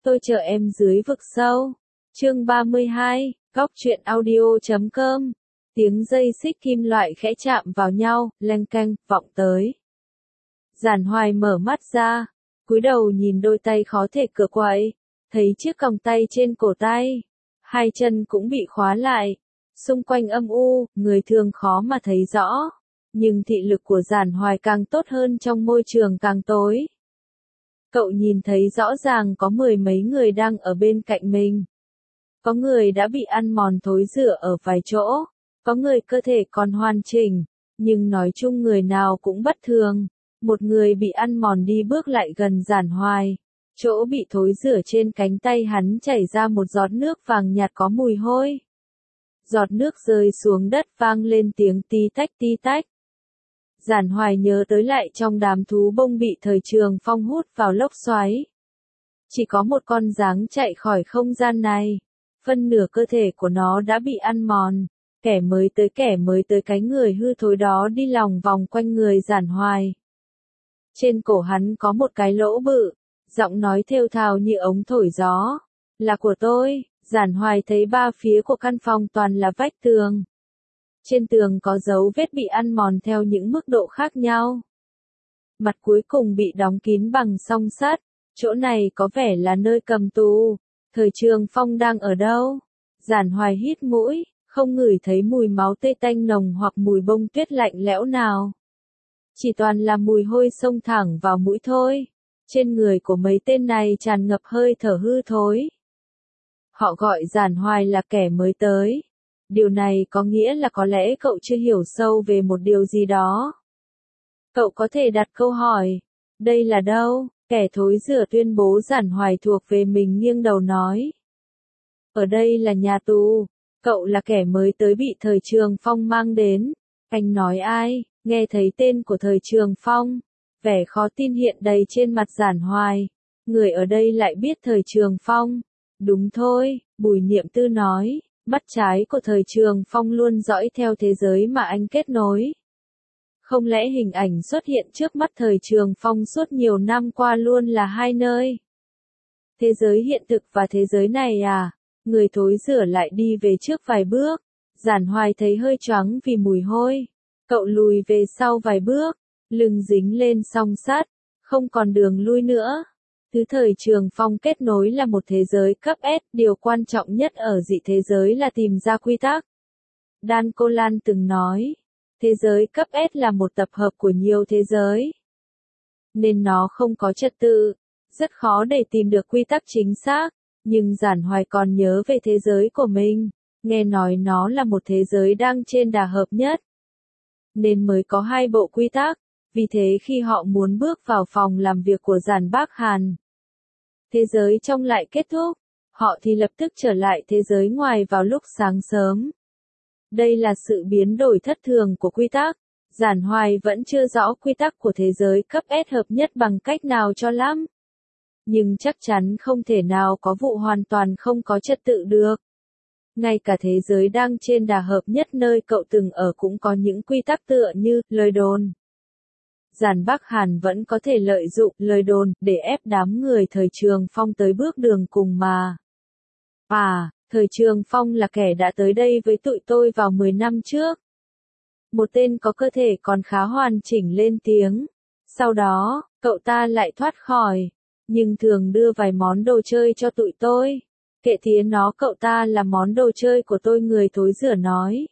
Tôi chờ em dưới vực sâu. Chương 32, Góc truyện audio.com. Tiếng dây xích kim loại khẽ chạm vào nhau, leng keng, vọng tới. Giản Hoài mở mắt ra, cúi đầu nhìn đôi tay khó thể cựa quậy, thấy chiếc còng tay trên cổ tay. Hai chân cũng bị khóa lại. Xung quanh âm u, người thường khó mà thấy rõ. Nhưng thị lực của Giản Hoài càng tốt hơn trong môi trường càng tối. Cậu nhìn thấy rõ ràng có mười mấy người đang ở bên cạnh mình. Có người đã bị ăn mòn thối rữa ở vài chỗ, có người cơ thể còn hoàn chỉnh, nhưng nói chung người nào cũng bất thường. Một người bị ăn mòn đi bước lại gần Giản Hoài. Chỗ bị thối rữa trên cánh tay hắn chảy ra một giọt nước vàng nhạt có mùi hôi. Giọt nước rơi xuống đất vang lên tiếng tí tách tí tách. Giản Hoài nhớ tới lại trong đám thú bông bị thời Trường Phong hút vào lốc xoáy. Chỉ có một con dáng chạy khỏi không gian này. Phân nửa cơ thể của nó đã bị ăn mòn. Kẻ mới tới cái người hư thối đó đi lòng vòng quanh người Giản Hoài. Trên cổ hắn có một cái lỗ bự, giọng nói thều thào như ống thổi gió. Là của tôi. Giản Hoài thấy ba phía của căn phòng toàn là vách tường. Trên tường có dấu vết bị ăn mòn theo những mức độ khác nhau. Mặt cuối cùng bị đóng kín bằng song sắt. Chỗ này có vẻ là nơi cầm tù. Thời Trường Phong đang ở đâu? Giản Hoài hít mũi, không ngửi thấy mùi máu tê tanh nồng hoặc mùi bông tuyết lạnh lẽo nào. Chỉ toàn là mùi hôi xông thẳng vào mũi thôi. Trên người của mấy tên này tràn ngập hơi thở hư thối. Họ gọi Giản Hoài là kẻ mới tới. Điều này có nghĩa là có lẽ cậu chưa hiểu sâu về một điều gì đó. Cậu có thể đặt câu hỏi. Đây là đâu? Kẻ thối rữa tuyên bố Giản Hoài thuộc về mình nghiêng đầu nói. Ở đây là nhà tù. Cậu là kẻ mới tới bị thời Trường Phong mang đến. Anh nói ai? Nghe thấy tên của thời Trường Phong. Vẻ khó tin hiện đầy trên mặt Giản Hoài. Người ở đây lại biết thời Trường Phong. Đúng thôi, Bùi Niệm Tư nói. Mắt trái của thời Trường Phong luôn dõi theo thế giới mà anh kết nối. Không lẽ hình ảnh xuất hiện trước mắt thời Trường Phong suốt nhiều năm qua luôn là hai nơi? Thế giới hiện thực và thế giới này à? Người thối rữa lại đi về trước vài bước. Giản Hoài thấy hơi choáng vì mùi hôi. Cậu lùi về sau vài bước, lưng dính lên song sắt, không còn đường lui nữa. Thứ thời Trường Phong kết nối là một thế giới cấp S, điều quan trọng nhất ở dị thế giới là tìm ra quy tắc. Dan Colan từng nói, thế giới cấp S là một tập hợp của nhiều thế giới. Nên nó không có trật tự, rất khó để tìm được quy tắc chính xác, nhưng Giản Hoài còn nhớ về thế giới của mình, nghe nói nó là một thế giới đang trên đà hợp nhất. Nên mới có hai bộ quy tắc, vì thế khi họ muốn bước vào phòng làm việc của Giản Bác Hàn, thế giới trong lại kết thúc, họ thì lập tức trở lại thế giới ngoài vào lúc sáng sớm. Đây là sự biến đổi thất thường của quy tắc. Giản Hoài vẫn chưa rõ quy tắc của thế giới cấp S hợp nhất bằng cách nào cho lắm. Nhưng chắc chắn không thể nào có vụ hoàn toàn không có trật tự được. Ngay cả thế giới đang trên đà hợp nhất nơi cậu từng ở cũng có những quy tắc tựa như lời đồn. Giản Bắc Hàn vẫn có thể lợi dụng lời đồn để ép đám người thời Trường Phong tới bước đường cùng mà. À, thời Trường Phong là kẻ đã tới đây với tụi tôi vào 10 năm trước. Một tên có cơ thể còn khá hoàn chỉnh lên tiếng. Sau đó, cậu ta lại thoát khỏi, nhưng thường đưa vài món đồ chơi cho tụi tôi. Kệ tía nó, cậu ta là món đồ chơi của tôi, người thối rữa nói.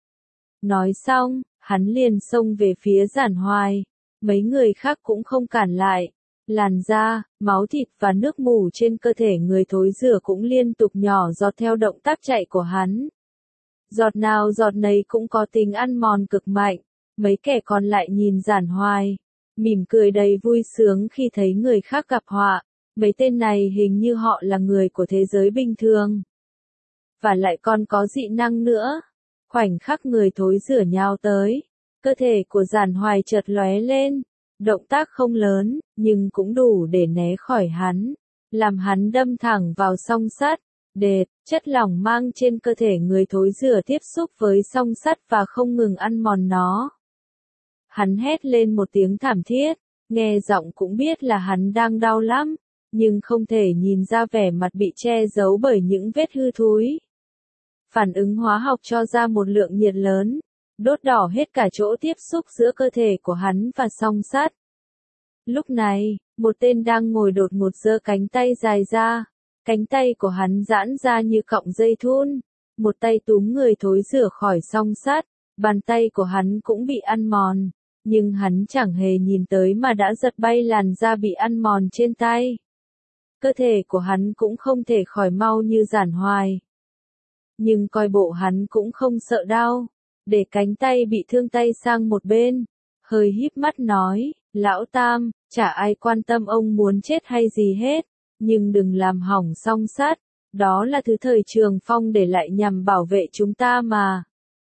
Nói xong, hắn liền xông về phía Giản Hoài. Mấy người khác cũng không cản lại. Làn da, máu thịt và nước mủ trên cơ thể người thối rữa cũng liên tục nhỏ giọt theo động tác chạy của hắn. Giọt nào giọt nấy cũng có tính ăn mòn cực mạnh. Mấy kẻ còn lại nhìn Giản Hoài, mỉm cười đầy vui sướng khi thấy người khác gặp họa. Mấy tên này hình như họ là người của thế giới bình thường. Và lại còn có dị năng nữa. Khoảnh khắc người thối rữa nhào tới, cơ thể của Giản Hoài chợt lóe lên. Động tác không lớn, nhưng cũng đủ để né khỏi hắn. Làm hắn đâm thẳng vào song sắt. Đệt, chất lỏng mang trên cơ thể người thối rữa tiếp xúc với song sắt và không ngừng ăn mòn nó. Hắn hét lên một tiếng thảm thiết, nghe giọng cũng biết là hắn đang đau lắm. nhưng không thể nhìn ra vẻ mặt bị che giấu bởi những vết hư thúi. Phản ứng hóa học cho ra một lượng nhiệt lớn, đốt đỏ hết cả chỗ tiếp xúc giữa cơ thể của hắn và song sắt. Lúc này, một tên đang ngồi đột ngột giơ cánh tay dài ra, cánh tay của hắn giãn ra như cọng dây thun, một tay túm người thối rửa khỏi song sắt, bàn tay của hắn cũng bị ăn mòn, nhưng hắn chẳng hề nhìn tới mà đã giật bay làn da bị ăn mòn trên tay. Cơ thể của hắn cũng không thể khỏi mau như Giản Hoài. Nhưng coi bộ hắn cũng không sợ đau, để cánh tay bị thương tay sang một bên, hơi híp mắt nói, lão Tam, chả ai quan tâm ông muốn chết hay gì hết, nhưng đừng làm hỏng song sắt, đó là thứ thời Trường Phong để lại nhằm bảo vệ chúng ta mà.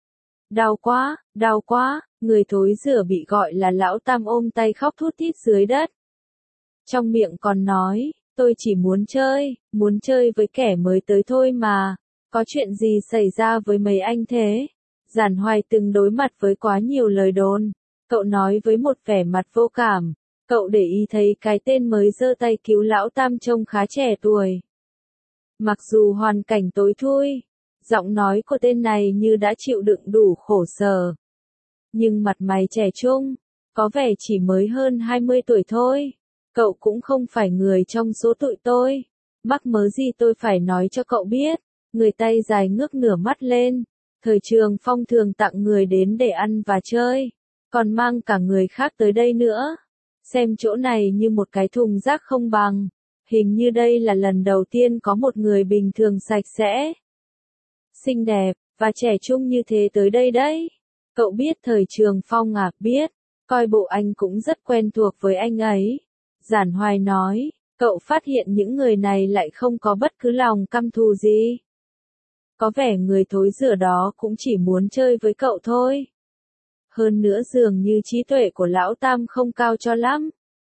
Đau quá, người thối rửa bị gọi là lão Tam ôm tay khóc thút thít dưới đất. Trong miệng còn nói, tôi chỉ muốn chơi với kẻ mới tới thôi mà, có chuyện gì xảy ra với mấy anh thế? Giản Hoài từng đối mặt với quá nhiều lời đồn, cậu nói với một vẻ mặt vô cảm, cậu để ý thấy cái tên mới giơ tay cứu lão Tam trông khá trẻ tuổi. Mặc dù hoàn cảnh tối thui, giọng nói của tên này như đã chịu đựng đủ khổ sở. Nhưng mặt mày trẻ trung, có vẻ chỉ mới hơn 20 tuổi thôi. Cậu cũng không phải người trong số tụi tôi. Mắc mớ gì tôi phải nói cho cậu biết. Người tay dài ngước nửa mắt lên. Thời Trường Phong thường tặng người đến để ăn và chơi. Còn mang cả người khác tới đây nữa. Xem chỗ này như một cái thùng rác không bằng. Hình như đây là lần đầu tiên có một người bình thường sạch sẽ, xinh đẹp, và trẻ trung như thế tới đây đấy. Cậu biết Thời Trường Phong à? Biết, coi bộ anh cũng rất quen thuộc với anh ấy. Giản Hoài nói, cậu phát hiện những người này lại không có bất cứ lòng căm thù gì. Có vẻ người thối rửa đó cũng chỉ muốn chơi với cậu thôi. Hơn nữa dường như trí tuệ của lão Tam không cao cho lắm.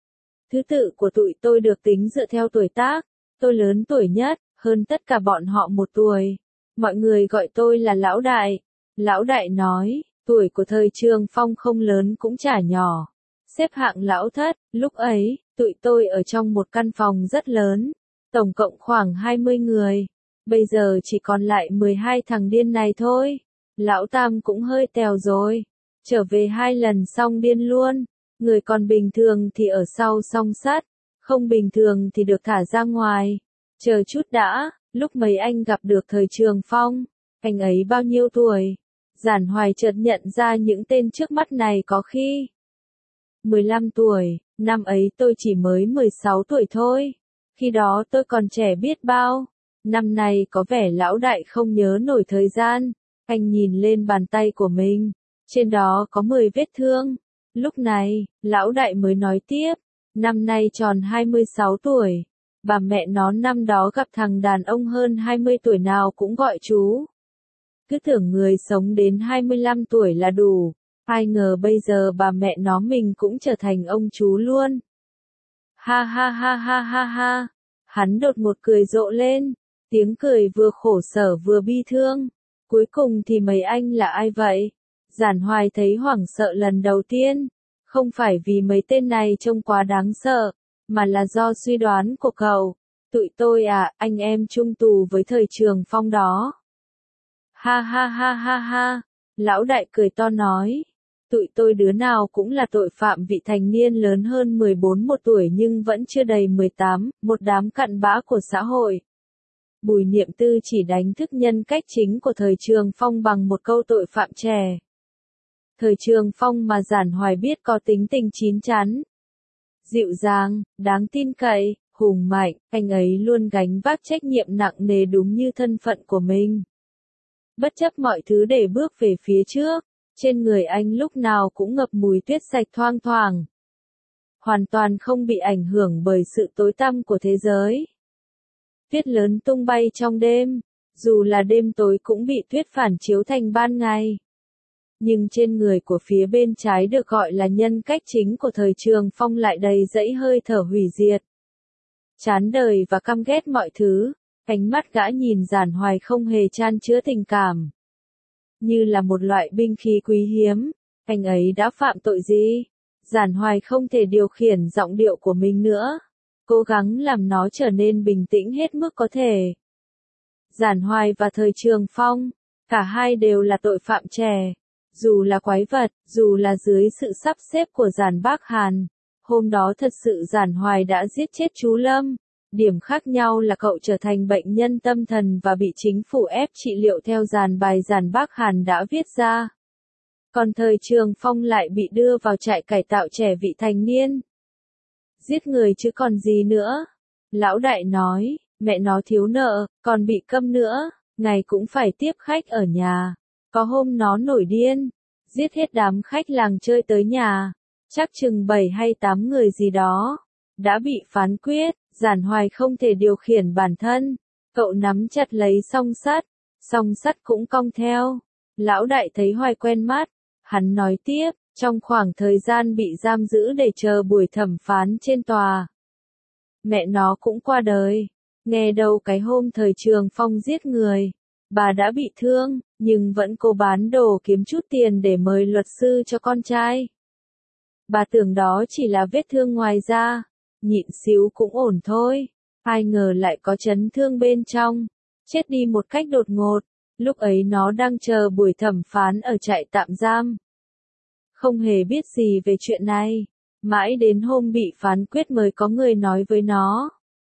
Thứ tự của tụi tôi được tính dựa theo tuổi tác, tôi lớn tuổi nhất, hơn tất cả bọn họ 1 tuổi. Mọi người gọi tôi là Lão Đại. Lão Đại nói, tuổi của Thời Trường Phong không lớn cũng chả nhỏ. Xếp hạng lão thất, lúc ấy, tụi tôi ở trong một căn phòng rất lớn, tổng cộng khoảng 20 người. Bây giờ chỉ còn lại 12 thằng điên này thôi. Lão Tam cũng hơi tèo rồi. Trở về 2 lần xong điên luôn. Người còn bình thường thì ở sau song sắt, không bình thường thì được thả ra ngoài. Chờ chút đã, lúc mấy anh gặp được Thời Trường Phong, anh ấy bao nhiêu tuổi? Giản Hoài chợt nhận ra những tên trước mắt này có khi 15 tuổi, năm ấy tôi chỉ mới 16 tuổi thôi. Khi đó tôi còn trẻ biết bao. Năm nay có vẻ lão đại không nhớ nổi thời gian. Anh nhìn lên bàn tay của mình, trên đó có 10 vết thương. Lúc này, lão đại mới nói tiếp, năm nay tròn 26 tuổi. Bà mẹ nó năm đó gặp thằng đàn ông hơn 20 tuổi nào cũng gọi chú. Cứ tưởng người sống đến 25 tuổi là đủ. Ai ngờ bây giờ bà mẹ nó mình cũng trở thành ông chú luôn. Ha ha ha ha ha ha. Hắn đột ngột cười rộ lên. Tiếng cười vừa khổ sở vừa bi thương. Cuối cùng thì mấy anh là ai vậy? Giản Hoài thấy hoảng sợ lần đầu tiên. Không phải vì mấy tên này trông quá đáng sợ, mà là do suy đoán của cậu. Tụi tôi à, anh em chung tù với Thời Trường Phong đó. Ha ha ha ha ha. Lão đại cười to nói. Tụi tôi đứa nào cũng là tội phạm vị thành niên lớn hơn 14 một tuổi nhưng vẫn chưa đầy 18, một đám cặn bã của xã hội. Bùi Niệm Tư chỉ đánh thức nhân cách chính của Thời Trường Phong bằng một câu tội phạm trẻ. Thời Trường Phong mà Giản Hoài biết có tính tình chín chắn, dịu dàng, đáng tin cậy, hùng mạnh, anh ấy luôn gánh vác trách nhiệm nặng nề đúng như thân phận của mình. Bất chấp mọi thứ để bước về phía trước, trên người anh lúc nào cũng ngập mùi tuyết sạch thoang thoảng. Hoàn toàn không bị ảnh hưởng bởi sự tối tăm của thế giới. Tuyết lớn tung bay trong đêm, dù là đêm tối cũng bị tuyết phản chiếu thành ban ngày. Nhưng trên người của phía bên trái được gọi là nhân cách chính của Thời Trường Phong lại đầy dẫy hơi thở hủy diệt. Chán đời và căm ghét mọi thứ, ánh mắt gã nhìn Giản Hoài không hề chan chứa tình cảm. Như là một loại binh khí quý hiếm, anh ấy đã phạm tội gì? Giản Hoài không thể điều khiển giọng điệu của mình nữa. cố gắng làm nó trở nên bình tĩnh hết mức có thể. Giản Hoài và Thời Trường Phong, cả hai đều là tội phạm trẻ. Dù là quái vật, dù là dưới sự sắp xếp của Giản Bác Hàn, hôm đó thật sự Giản Hoài đã giết chết chú Lâm. Điểm khác nhau là cậu trở thành bệnh nhân tâm thần và bị chính phủ ép trị liệu theo dàn bài Giản Bác Hàn đã viết ra. Còn Thời Trường Phong lại bị đưa vào trại cải tạo trẻ vị thành niên. Giết người chứ còn gì nữa. Lão đại nói, mẹ nó thiếu nợ, còn bị câm nữa, ngày cũng phải tiếp khách ở nhà. Có hôm nó nổi điên, giết hết đám khách làng chơi tới nhà, chắc chừng 7 hay 8 người gì đó. Đã bị phán quyết, Giản Hoài không thể điều khiển bản thân. Cậu nắm chặt lấy song sắt cũng cong theo. Lão đại thấy Hoài quen mắt, hắn nói tiếp, trong khoảng thời gian bị giam giữ để chờ buổi thẩm phán trên tòa. Mẹ nó cũng qua đời, nghe đâu cái hôm Thời Trường Phong giết người, bà đã bị thương, nhưng vẫn cố bán đồ kiếm chút tiền để mời luật sư cho con trai. Bà tưởng đó chỉ là vết thương ngoài da, nhịn xíu cũng ổn thôi, ai ngờ lại có chấn thương bên trong, chết đi một cách đột ngột, lúc ấy nó đang chờ buổi thẩm phán ở trại tạm giam. Không hề biết gì về chuyện này, mãi đến hôm bị phán quyết mới có người nói với nó.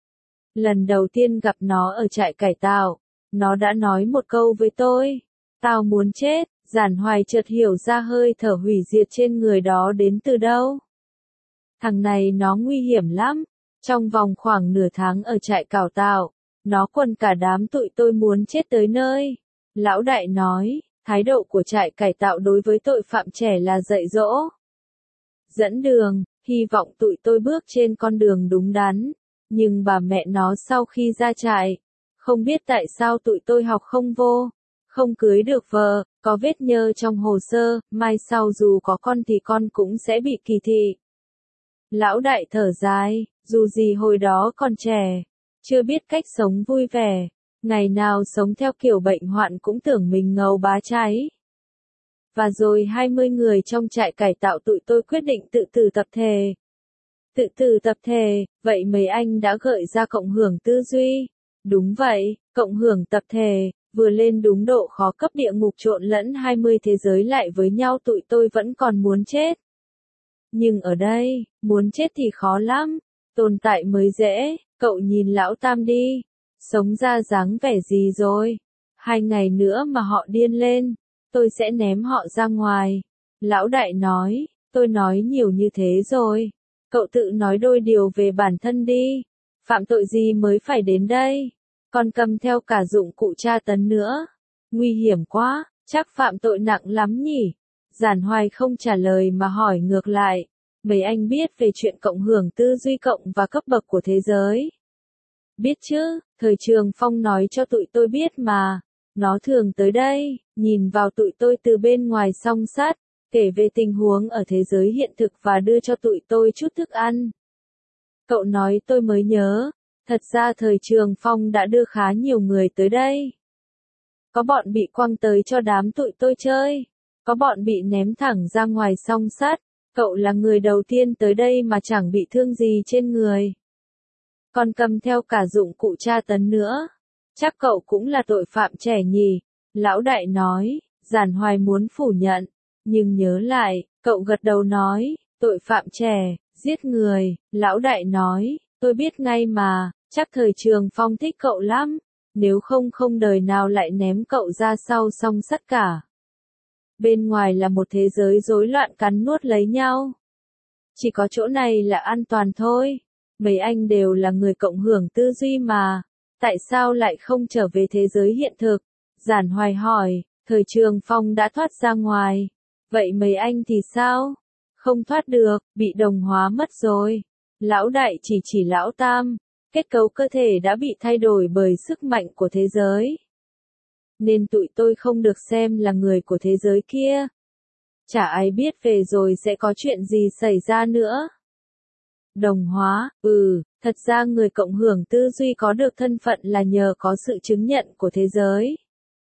Lần đầu tiên gặp nó ở trại cải tạo, nó đã nói một câu với tôi, tao muốn chết. Giản Hoài chợt hiểu ra hơi thở hủy diệt trên người đó đến từ đâu. Thằng này nó nguy hiểm lắm, trong vòng khoảng nửa tháng ở trại cải tạo, nó quần cả đám tụi tôi muốn chết tới nơi. Lão đại nói, thái độ của trại cải tạo đối với tội phạm trẻ là dạy dỗ, dẫn đường, hy vọng tụi tôi bước trên con đường đúng đắn. Nhưng bà mẹ nó sau khi ra trại, không biết tại sao tụi tôi học không vô, không cưới được vợ, có vết nhơ trong hồ sơ, mai sau dù có con thì con cũng sẽ bị kỳ thị. Lão đại thở dài, dù gì hồi đó còn trẻ, chưa biết cách sống vui vẻ, ngày nào sống theo kiểu bệnh hoạn cũng tưởng mình ngầu bá cháy. Và rồi 20 người trong trại cải tạo tụi tôi quyết định tự tử tập thể. Tự tử tập thể, vậy mấy anh đã gợi ra cộng hưởng tư duy. Đúng vậy, cộng hưởng tập thể, vừa lên đúng độ khó cấp địa ngục trộn lẫn 20 thế giới lại với nhau tụi tôi vẫn còn muốn chết. Nhưng ở đây, muốn chết thì khó lắm, tồn tại mới dễ, cậu nhìn lão Tam đi, sống ra dáng vẻ gì rồi. 2 ngày nữa mà họ điên lên, tôi sẽ ném họ ra ngoài. Lão đại nói, tôi nói nhiều như thế rồi, cậu tự nói đôi điều về bản thân đi, phạm tội gì mới phải đến đây, còn cầm theo cả dụng cụ tra tấn nữa, nguy hiểm quá, chắc phạm tội nặng lắm nhỉ. Giản Hoài không trả lời mà hỏi ngược lại, mấy anh biết về chuyện cộng hưởng tư duy cộng và cấp bậc của thế giới? Biết chứ, Thời Trường Phong nói cho tụi tôi biết mà, nó thường tới đây, nhìn vào tụi tôi từ bên ngoài song sắt, kể về tình huống ở thế giới hiện thực và đưa cho tụi tôi chút thức ăn. Cậu nói tôi mới nhớ, thật ra Thời Trường Phong đã đưa khá nhiều người tới đây. Có bọn bị quăng tới cho đám tụi tôi chơi, có bọn bị ném thẳng ra ngoài song sắt, cậu là người đầu tiên tới đây mà chẳng bị thương gì trên người. Còn cầm theo cả dụng cụ tra tấn nữa. Chắc cậu cũng là tội phạm trẻ nhỉ? Lão đại nói, Giản Hoài muốn phủ nhận, nhưng nhớ lại, cậu gật đầu nói, tội phạm trẻ, giết người. Lão đại nói, tôi biết ngay mà, chắc Thời Trường Phong thích cậu lắm, nếu không không đời nào lại ném cậu ra sau song sắt cả. Bên ngoài là một thế giới rối loạn cắn nuốt lấy nhau. Chỉ có chỗ này là an toàn thôi. Mấy anh đều là người cộng hưởng tư duy mà, tại sao lại không trở về thế giới hiện thực? Giản Hoài hỏi, Thời Trường Phong đã thoát ra ngoài, vậy mấy anh thì sao? Không thoát được, bị đồng hóa mất rồi. Lão đại chỉ lão Tam, kết cấu cơ thể đã bị thay đổi bởi sức mạnh của thế giới. Nên tụi tôi không được xem là người của thế giới kia. Chả ai biết về rồi sẽ có chuyện gì xảy ra nữa. Đồng hóa, thật ra người cộng hưởng tư duy có được thân phận là nhờ có sự chứng nhận của thế giới.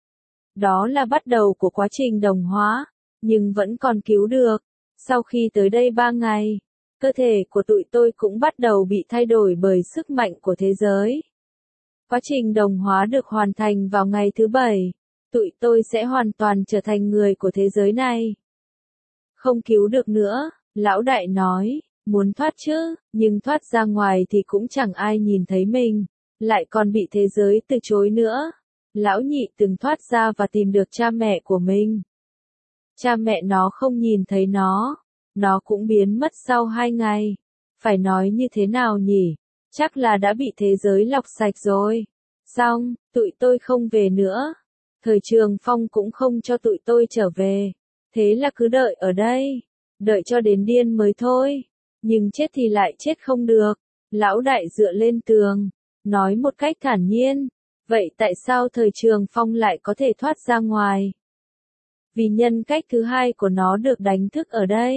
Đó là bắt đầu của quá trình đồng hóa, nhưng vẫn còn cứu được. Sau khi tới đây 3 ngày, Cơ thể của tụi tôi cũng bắt đầu bị thay đổi bởi sức mạnh của thế giới. Quá trình đồng hóa được hoàn thành vào ngày thứ 7. Tụi tôi sẽ hoàn toàn trở thành người của thế giới này. Không cứu được nữa, lão đại nói, muốn thoát chứ, nhưng thoát ra ngoài thì cũng chẳng ai nhìn thấy mình, lại còn bị thế giới từ chối nữa. Lão nhị từng thoát ra và tìm được cha mẹ của mình. Cha mẹ nó không nhìn thấy nó cũng biến mất sau 2 ngày. Phải nói như thế nào nhỉ? Chắc là đã bị thế giới lọc sạch rồi. Xong, tụi tôi không về nữa. Thời Trường Phong cũng không cho tụi tôi trở về. Thế là cứ đợi ở đây. Đợi cho đến điên mới thôi. Nhưng chết thì lại chết không được. Lão đại dựa lên tường. Nói một cách thản nhiên. Vậy tại sao Thời Trường Phong lại có thể thoát ra ngoài? Vì nhân cách thứ hai của nó được đánh thức ở đây.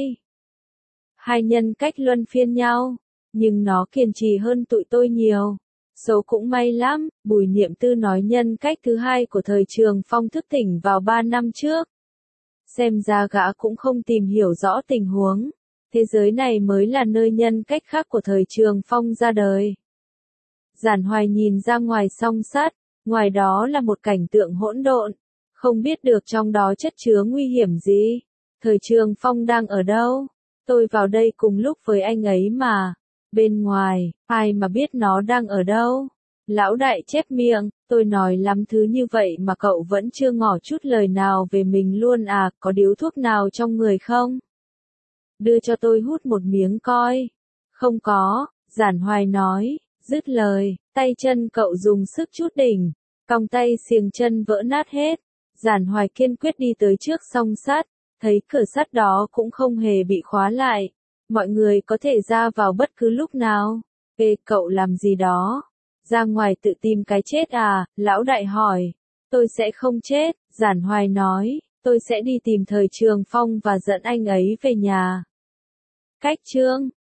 2 nhân cách luân phiên nhau. Nhưng nó kiên trì hơn tụi tôi nhiều. Số cũng may lắm, Bùi Niệm Tư nói nhân cách thứ hai của Thời Trường Phong thức tỉnh vào 3 năm trước. Xem ra gã cũng không tìm hiểu rõ tình huống. Thế giới này mới là nơi nhân cách khác của Thời Trường Phong ra đời. Giản Hoài nhìn ra ngoài song sắt, ngoài đó là một cảnh tượng hỗn độn. Không biết được trong đó chất chứa nguy hiểm gì. Thời Trường Phong đang ở đâu? Tôi vào đây cùng lúc với anh ấy mà. Bên ngoài, ai mà biết nó đang ở đâu? Lão đại chép miệng, tôi nói lắm thứ như vậy mà cậu vẫn chưa ngỏ chút lời nào về mình luôn à, có điếu thuốc nào trong người không? Đưa cho tôi hút một miếng coi. Không có, Giản Hoài nói, dứt lời, tay chân cậu dùng sức chút đỉnh, cong tay xiềng chân vỡ nát hết. Giản Hoài kiên quyết đi tới trước song sắt, thấy cửa sắt đó cũng không hề bị khóa lại. Mọi người có thể ra vào bất cứ lúc nào. Ê, cậu làm gì đó? Ra ngoài tự tìm cái chết à? Lão đại hỏi. Tôi sẽ không chết, Giản Hoài nói. Tôi sẽ đi tìm Thời Trường Phong và dẫn anh ấy về nhà. Cách chương